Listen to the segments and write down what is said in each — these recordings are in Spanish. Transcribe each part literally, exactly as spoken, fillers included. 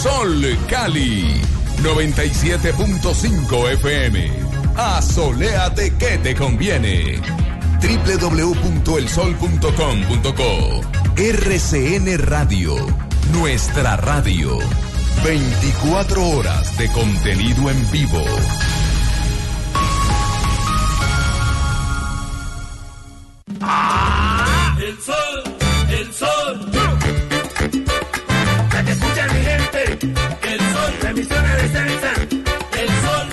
Sol Cali, noventa y siete punto cinco F M. Asoléate que te conviene. doble u doble u doble u punto el sol punto com punto co. R C N Radio, nuestra radio. veinticuatro horas de contenido en vivo. ¡Ah! El sol, el sol. La que escucha mi gente. El sol, la emisora de salsa. El sol.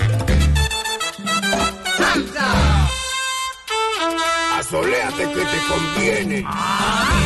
¡Salsa! Asoléate que te conviene. ¡Ah!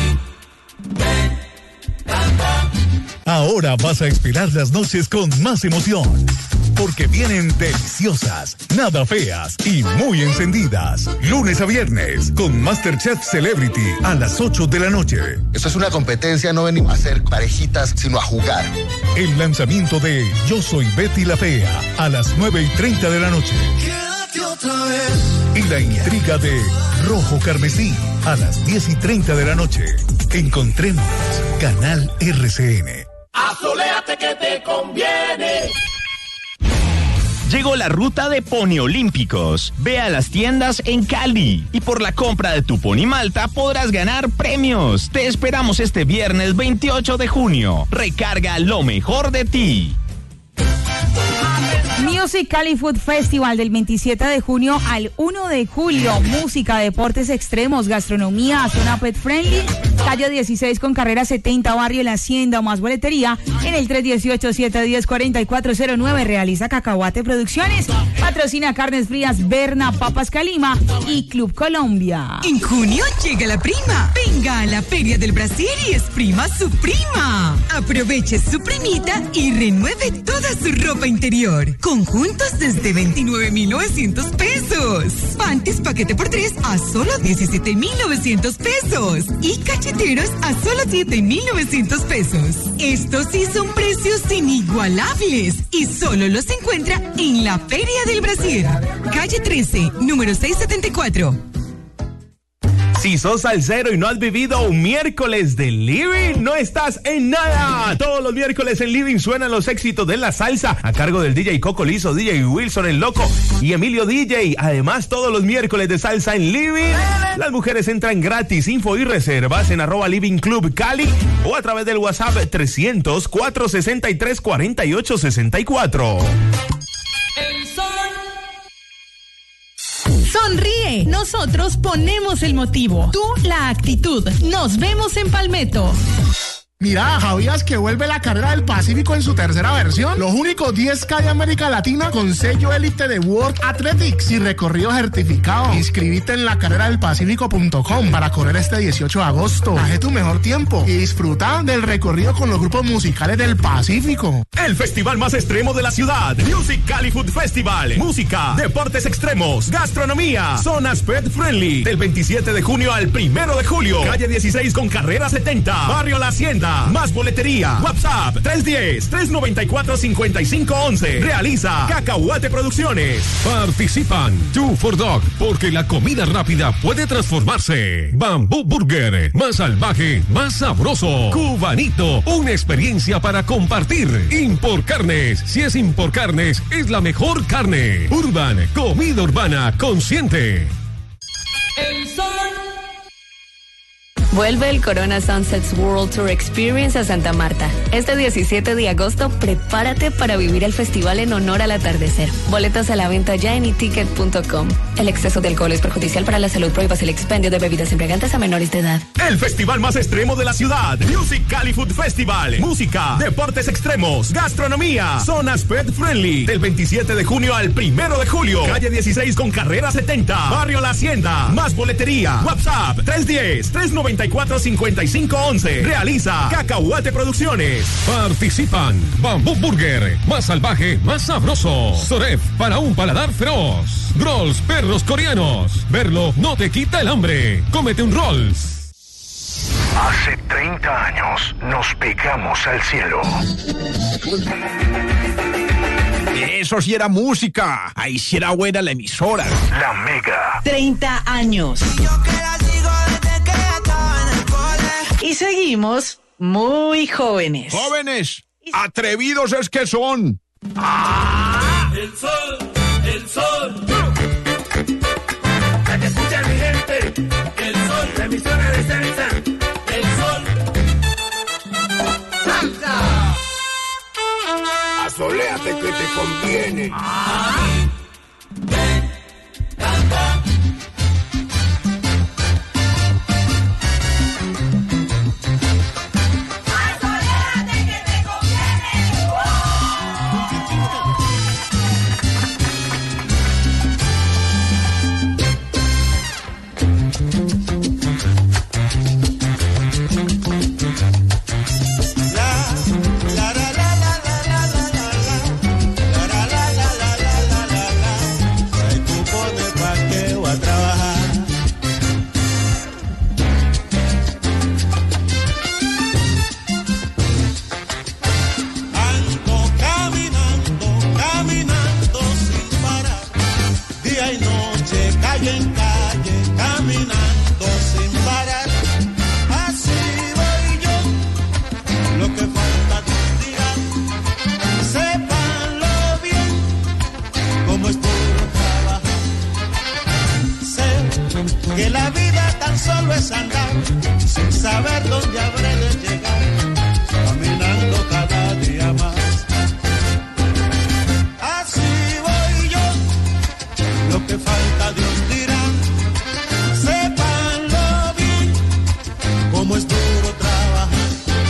Ahora vas a esperar las noches con más emoción, porque vienen deliciosas, nada feas y muy encendidas. Lunes a viernes con MasterChef Celebrity a las ocho de la noche. Esto es una competencia, no venimos a hacer parejitas, sino a jugar. El lanzamiento de Yo Soy Betty la Fea a las nueve y treinta de la noche. Quédate otra vez. Y la intriga de Rojo Carmesí a las diez y treinta de la noche. Encontremos Canal R C N. Asoléate que te conviene. Llegó la ruta de Pony Olímpicos. Ve a las tiendas en Cali y por la compra de tu Pony Malta podrás ganar premios. Te esperamos este viernes veintiocho de junio. Recarga lo mejor de ti. Music Cali Food Festival del veintisiete de junio al uno de julio. Música, deportes extremos, gastronomía, zona pet friendly. Calle dieciséis con carrera setenta, barrio La Hacienda, o más boletería en el tres uno ocho, siete uno cero, cuatro cuatro cero nueve. Realiza Cacahuate Producciones. Patrocina Carnes Frías Berna, Papas Calima y Club Colombia. En junio llega la prima. Venga a la Feria del Brasil y exprima su prima. Aproveche su primita y renueve toda su ropa interior. Conjuntos desde veintinueve mil novecientos pesos. Panties paquete por tres a solo diecisiete mil novecientos pesos. Y cacheteros a solo siete mil novecientos pesos. Estos sí son precios inigualables y solo los encuentra en la Feria del Brasil. Calle trece, número seiscientos setenta y cuatro. Si sos salsero y no has vivido un miércoles de Living, no estás en nada. Todos los miércoles en Living suenan los éxitos de la salsa a cargo del D J Coco Lizo, D J Wilson el Loco y Emilio D J. Además, todos los miércoles de salsa en Living, las mujeres entran gratis. Info y reservas en arroba Living Club Cali o a través del WhatsApp trescientos, cuatrocientos sesenta y tres, cuarenta y ocho sesenta y cuatro. El sol. Sonríe, nosotros ponemos el motivo, tú la actitud. Nos vemos en Palmetto. Mira, ¿sabías que vuelve la carrera del Pacífico en su tercera versión? Los únicos diez K de América Latina con sello élite de World Athletics y recorrido certificado. Inscribite en la carrera del pacífico punto com para correr este dieciocho de agosto. Haz tu mejor tiempo y disfruta del recorrido con los grupos musicales del Pacífico. El festival más extremo de la ciudad, Music Cali Food Festival. Música, deportes extremos, gastronomía, zonas pet friendly. Del veintisiete de junio al primero de julio. Calle dieciséis con carrera setenta, barrio La Hacienda. Más boletería. WhatsApp tres uno cero, tres nueve cuatro, cinco cinco uno uno. Realiza Cacahuate Producciones. Participan Two for Dog, porque la comida rápida puede transformarse. Bamboo Burger, más salvaje, más sabroso. Cubanito, una experiencia para compartir. Impor Carnes, si es Impor Carnes, es la mejor carne. Urban, comida urbana consciente. El sol. Vuelve el Corona Sunsets World Tour Experience a Santa Marta. Este diecisiete de agosto, prepárate para vivir el festival en honor al atardecer. Boletas a la venta ya en e ticket punto com. El exceso de alcohol es perjudicial para la salud. Prohíbas el expendio de bebidas embriagantes a menores de edad. El festival más extremo de la ciudad, Music Cali Food Festival. Música, deportes extremos, gastronomía, zonas pet friendly. Del veintisiete de junio al primero de julio. Calle dieciséis con carrera setenta, barrio La Hacienda. Más boletería. WhatsApp tres uno cero, tres nueve cuatro, cinco cinco uno uno. Realiza Cacahuate Producciones. Participan Bamboo Burger, más salvaje, más sabroso. Soref, para un paladar feroz. Rolls, perros coreanos. Verlo no te quita el hambre. Cómete un Rolls. Hace treinta años nos pegamos al cielo. Eso sí era música. Ahí sí era buena la emisora. La Mega. treinta años. Y seguimos muy jóvenes. Jóvenes Atrevidos es que son. ¡Ah! El sol, el sol. La que escucha mi gente. El sol, la emisora de salsa. El sol. ¡Salsa! Asoléate que te conviene. ¡Ah! Ven, canta. Que la vida tan solo es andar, sin saber dónde habré de llegar, caminando cada día más. Así voy yo, lo que falta Dios dirá. Sépanlo bien, cómo es duro trabajar.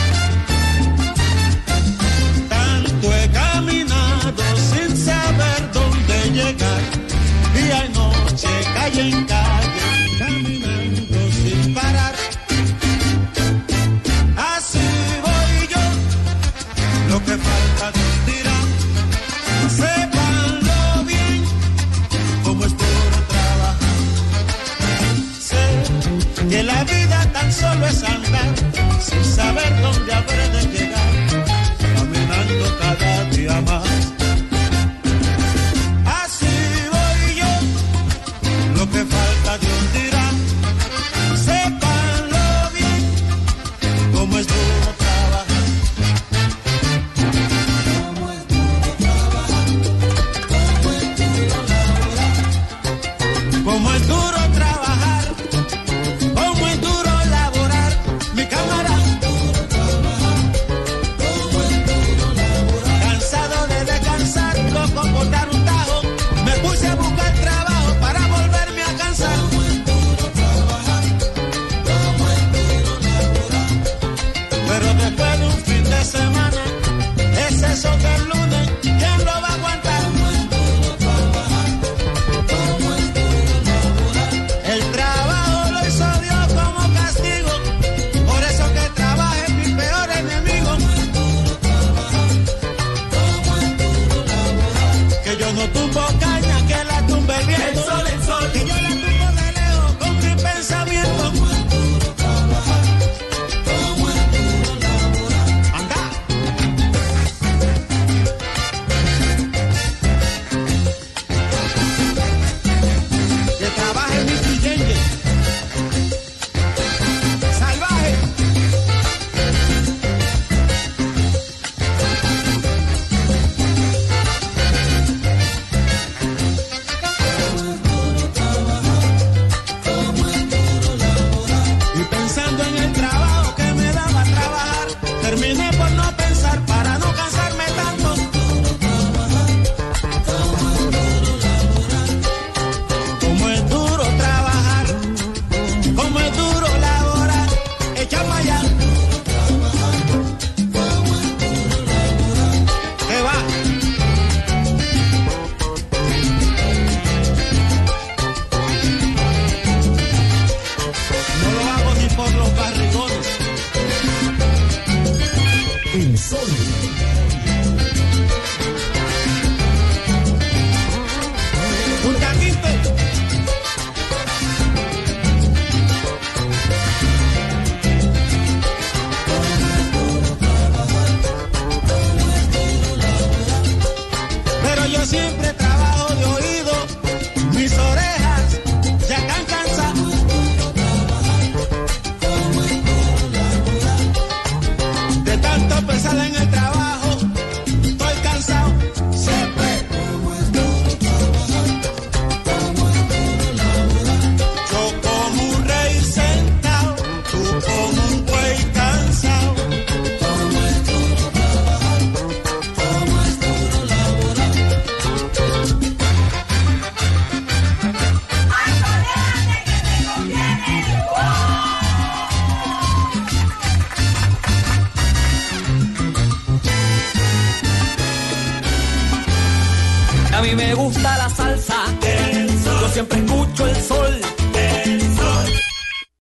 Tanto he caminado sin saber dónde llegar, día y noche, calle en calle, caminando sin parar. Así voy yo, lo que falta Dios dirá. Sépanlo bien, cómo es duro trabajar. Sé que la vida tan solo es andar, sin saber dónde habré de llegar, caminando cada día más. Así voy yo, lo que falta Dios dirá. Sépanlo bien, cómo es duro trabajar. Cómo es duro trabajar, cómo es duro trabajar, cómo es duro laborar, mi cámara. gusta la salsa. Yo siempre escucho el sol.